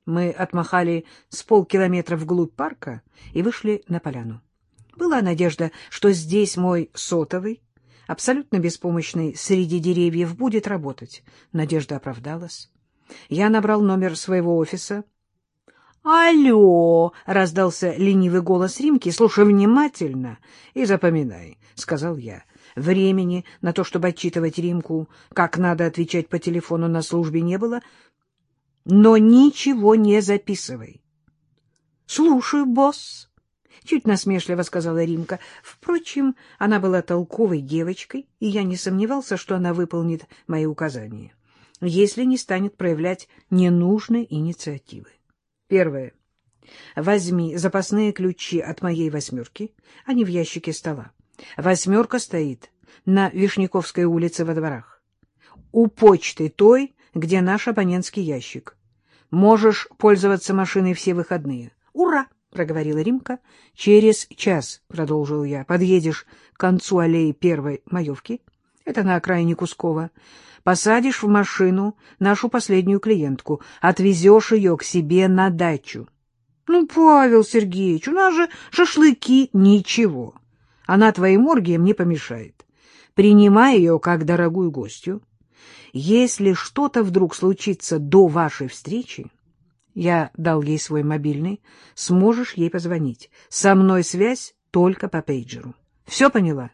Мы отмахали с полкилометра вглубь парка и вышли на поляну. Была надежда, что здесь мой сотовый, абсолютно беспомощный среди деревьев, будет работать. Надежда оправдалась. Я набрал номер своего офиса. «Алло!» — раздался ленивый голос Римки. «Слушай внимательно и запоминай», — сказал я. Времени на то, чтобы отчитывать Римку, как надо отвечать по телефону, на службе не было, но ничего не записывай. — Слушаю, босс, — чуть насмешливо сказала Римка. Впрочем, она была толковой девочкой, и я не сомневался, что она выполнит мои указания, если не станет проявлять ненужной инициативы. Первое. Возьми запасные ключи от моей «восьмерки», они в ящике стола. «Восьмерка» стоит на Вишняковской улице во дворах. У почты той, где наш абонентский ящик. Можешь пользоваться машиной все выходные. «Ура!» — проговорила Римка. «Через час, — продолжил я, — подъедешь к концу аллеи Первой Маевки, это на окраине Кускова, посадишь в машину нашу последнюю клиентку, отвезешь ее к себе на дачу». «Ну, Павел Сергеевич, у нас же шашлыки». «Ничего, она твоим оргиям не помешает. Принимай ее как дорогую гостью. Если что-то вдруг случится до вашей встречи, я дал ей свой мобильный, сможешь ей позвонить. Со мной связь только по пейджеру. Все поняла?»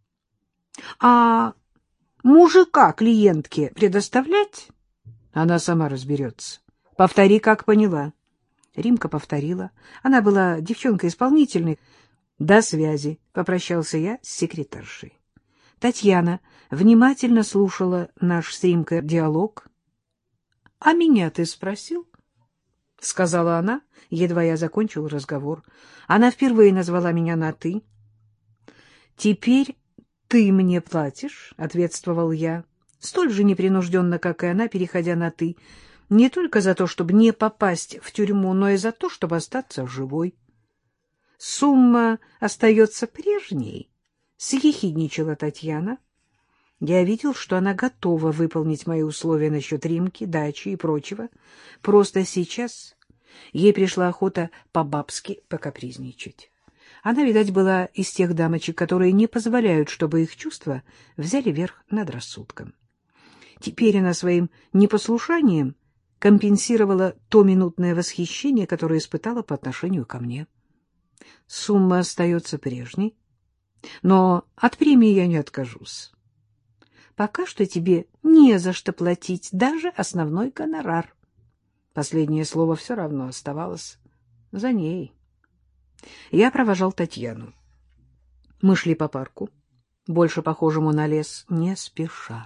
«А мужика клиентке предоставлять?» «Она сама разберется. Повтори, как поняла». Римка повторила. Она была девчонкой исполнительной. «До связи», — попрощался я с секретаршей. Татьяна внимательно слушала наш с Римкой диалог. — А меня ты спросил? — сказала она, едва я закончил разговор. Она впервые назвала меня на «ты». — Теперь ты мне платишь, — ответствовал я, столь же непринужденно, как и она, переходя на «ты», не только за то, чтобы не попасть в тюрьму, но и за то, чтобы остаться живой. — Сумма остается прежней, — съехидничала Татьяна. Я видел, что она готова выполнить мои условия насчет Римки, дачи и прочего. Просто сейчас ей пришла охота по-бабски покапризничать. Она, видать, была из тех дамочек, которые не позволяют, чтобы их чувства взяли верх над рассудком. Теперь она своим непослушанием компенсировала то минутное восхищение, которое испытала по отношению ко мне. Сумма остается прежней, но от премии я не откажусь. Пока что тебе не за что платить даже основной гонорар. Последнее слово все равно оставалось за ней. Я провожал Татьяну. Мы шли по парку, больше похожему на лес, не спеша.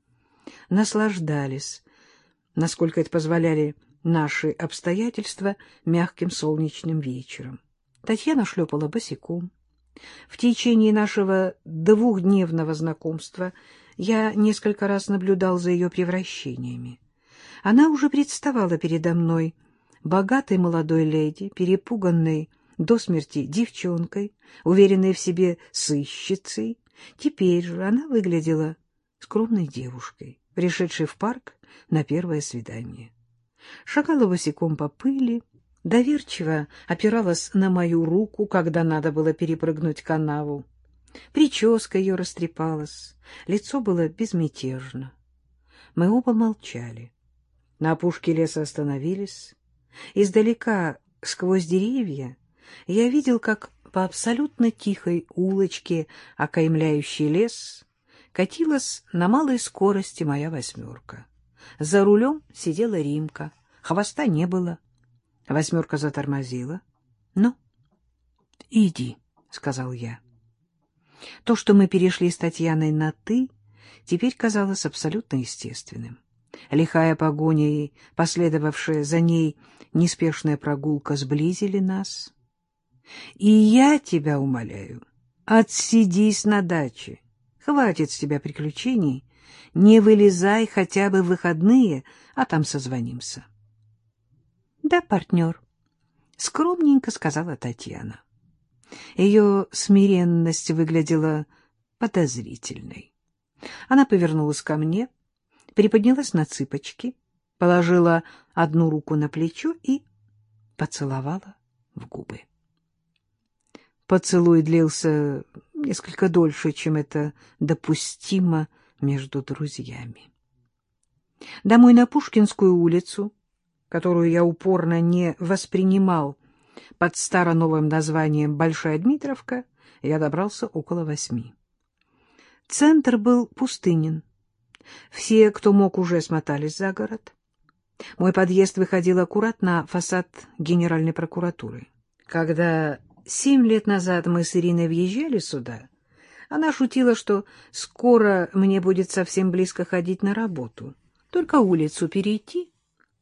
Наслаждались, насколько это позволяли наши обстоятельства, мягким солнечным вечером. Татьяна шлепала босиком. В течение нашего двухдневного знакомства я несколько раз наблюдал за ее превращениями. Она уже представала передо мной богатой молодой леди, перепуганной до смерти девчонкой, уверенной в себе сыщицей. Теперь же она выглядела скромной девушкой, пришедшей в парк на первое свидание. Шагала босиком по пыли, доверчиво опиралась на мою руку, когда надо было перепрыгнуть канаву. Прическа ее растрепалась, лицо было безмятежно. Мы оба молчали. На опушке леса остановились. Издалека, сквозь деревья, я видел, как по абсолютно тихой улочке, окаймляющей лес, катилась на малой скорости моя «восьмерка». За рулем сидела Римка, хвоста не было. «Восьмерка» затормозила. — Ну, иди, — сказал я. То, что мы перешли с Татьяной на «ты», теперь казалось абсолютно естественным. Лихая погоня и последовавшая за ней неспешная прогулка сблизили нас. И я тебя умоляю, отсидись на даче. Хватит с тебя приключений. Не вылезай хотя бы в выходные, а там созвонимся. — Да, партнер, — скромненько сказала Татьяна. Ее смиренность выглядела подозрительной. Она повернулась ко мне, приподнялась на цыпочки. положила одну руку на плечо и поцеловала в губы. Поцелуй длился несколько дольше, чем это допустимо между друзьями. Домой на Пушкинскую улицу, которую я упорно не воспринимал под старо-новым названием Большая Дмитровка, я добрался около 8. Центр был пустынен. Все, кто мог, уже смотались за город. Мой подъезд выходил аккурат на фасад Генеральной прокуратуры. Когда 7 лет назад мы с Ириной въезжали сюда, она шутила, что скоро мне будет совсем близко ходить на работу, только улицу перейти.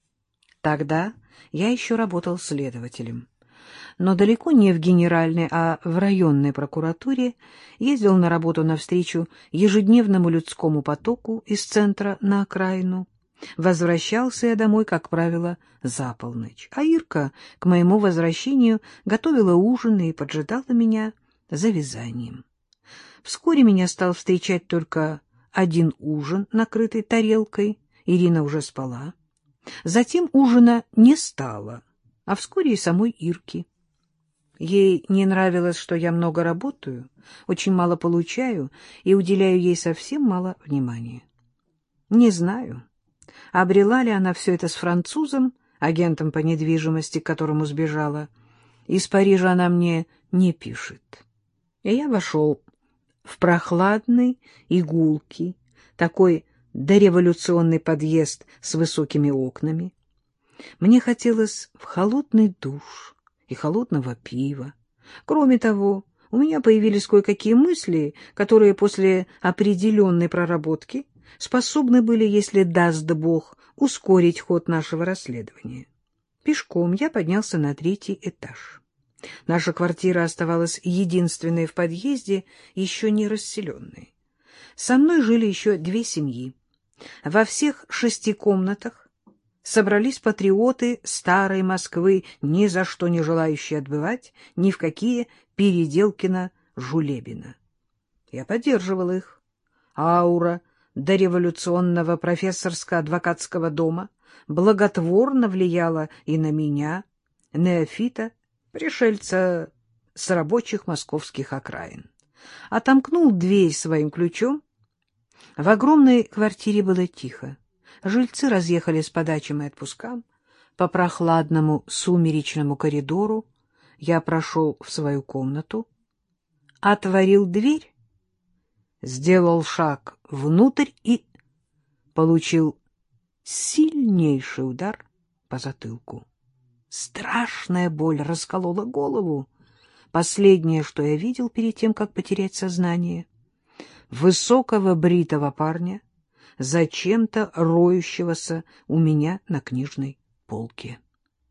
Тогда я еще работал следователем, но далеко не в Генеральной, а в районной прокуратуре, ездил на работу навстречу ежедневному людскому потоку из центра на окраину. Возвращался я домой, как правило, за полночь, а Ирка к моему возвращению готовила ужин и поджидала меня за вязанием. Вскоре меня стал встречать только один ужин, накрытый тарелкой. Ирина уже спала. Затем ужина не стало, а вскоре и самой Ирки. Ей не нравилось, что я много работаю, очень мало получаю и уделяю ей совсем мало внимания. Не знаю, обрела ли она все это с французом, агентом по недвижимости, к которому сбежала. Из Парижа она мне не пишет. И я вошел в прохладный и гулкий, такой дореволюционный подъезд с высокими окнами. Мне хотелось в холодный душ и холодного пива. Кроме того, у меня появились кое-какие мысли, которые после определенной проработки способны были, если даст Бог, ускорить ход нашего расследования. Пешком я поднялся на 3-й этаж. Наша квартира оставалась единственной в подъезде, еще не расселенной. Со мной жили еще 2 семьи. Во всех 6 комнатах собрались патриоты старой Москвы, ни за что не желающие отбывать ни в какие Переделкино-Жулебино. Я поддерживал их. Аура дореволюционного профессорско-адвокатского дома благотворно влияла и на меня, неофита, пришельца с рабочих московских окраин. Отомкнул дверь своим ключом. В огромной квартире было тихо. Жильцы разъехались по дачам и отпускам. По прохладному сумеречному коридору я прошел в свою комнату, отворил дверь, сделал шаг внутрь и получил сильнейший удар по затылку. Страшная боль расколола голову. Последнее, что я видел перед тем, как потерять сознание — высокого бритого парня, зачем-то роющегося у меня на книжной полке.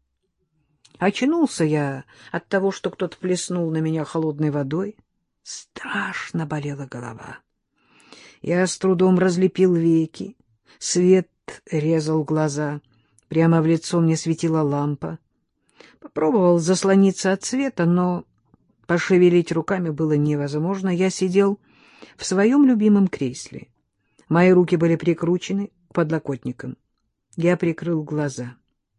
Очнулся я от того, что кто-то плеснул на меня холодной водой. Страшно болела голова. Я с трудом разлепил веки. Свет резал глаза. Прямо в лицо мне светила лампа. Попробовал заслониться от света, но пошевелить руками было невозможно. Я сидел в своем любимом кресле. Мои руки были прикручены к подлокотникам. Я прикрыл глаза.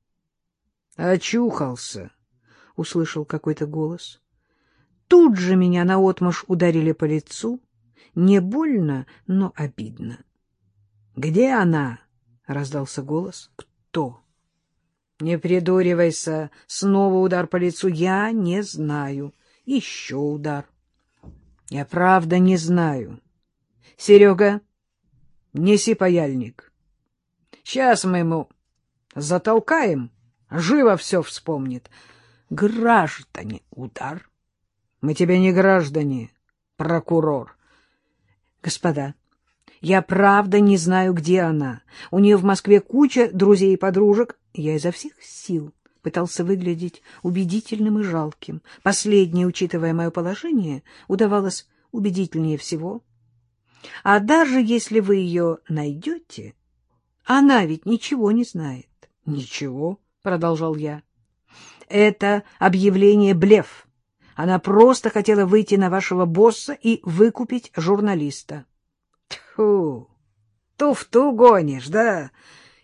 «Очухался!» — услышал какой-то голос. Тут же меня наотмашь ударили по лицу. Не больно, но обидно. «Где она?» — раздался голос. «Кто?» «Не придуривайся!» Снова удар по лицу. «Я не знаю». Еще удар. «Я правда не знаю. Серега, неси паяльник. Сейчас мы ему затолкаем, живо все вспомнит. Граждане, удар. Мы тебе не граждане, прокурор. Господа, я правда не знаю, где она. У нее в Москве куча друзей и подружек. Я изо всех сил пытался выглядеть убедительным и жалким. Последнее, учитывая мое положение, удавалось убедительнее всего. А даже если вы ее найдете, она ведь ничего не знает. — Ничего, — продолжал я. — Это объявление блеф. Она просто хотела выйти на вашего босса и выкупить журналиста. — Тьфу, туфту гонишь, да?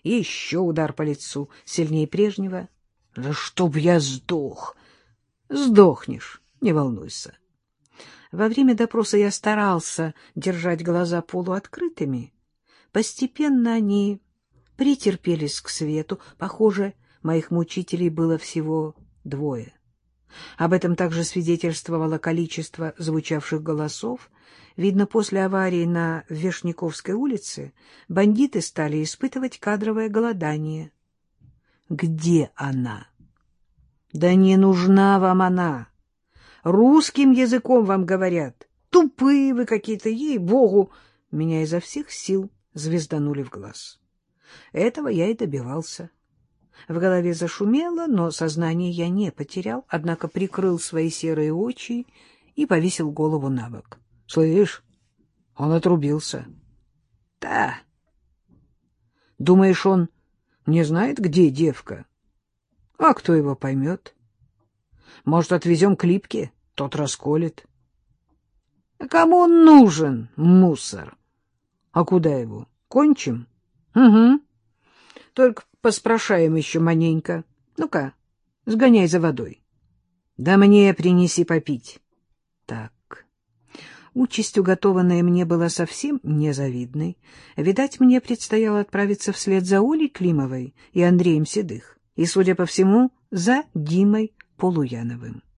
И еще удар по лицу, сильнее прежнего. Да чтоб я сдох! Сдохнешь, не волнуйся. Во время допроса я старался держать глаза полуоткрытыми. Постепенно они претерпелись к свету. Похоже, моих мучителей было всего 2. Об этом также свидетельствовало количество звучавших голосов. Видно, после аварии на Вешняковской улице бандиты стали испытывать кадровое голодание. Где она? Да не нужна вам она. Русским языком вам говорят. Тупые вы какие-то, ей-богу. Меня изо всех сил звезданули в глаз. Этого я и добивался. В голове зашумело, но сознание я не потерял, однако прикрыл свои серые очи и повесил голову на бок. — Слышь, он отрубился. — Да. — Думаешь, он не знает, где девка? — А кто его поймет? — Может, отвезем к Липке? Тот расколет. — А кому он нужен, мусор? — А куда его? Кончим? — Угу. Только поспрашаем еще маненько. Ну-ка, сгоняй за водой. Да мне принеси попить. Так. Участь, уготованная мне, была совсем незавидной. Видать, мне предстояло отправиться вслед за Олей Климовой и Андреем Седых, и, судя по всему, за Димой Полуяновым.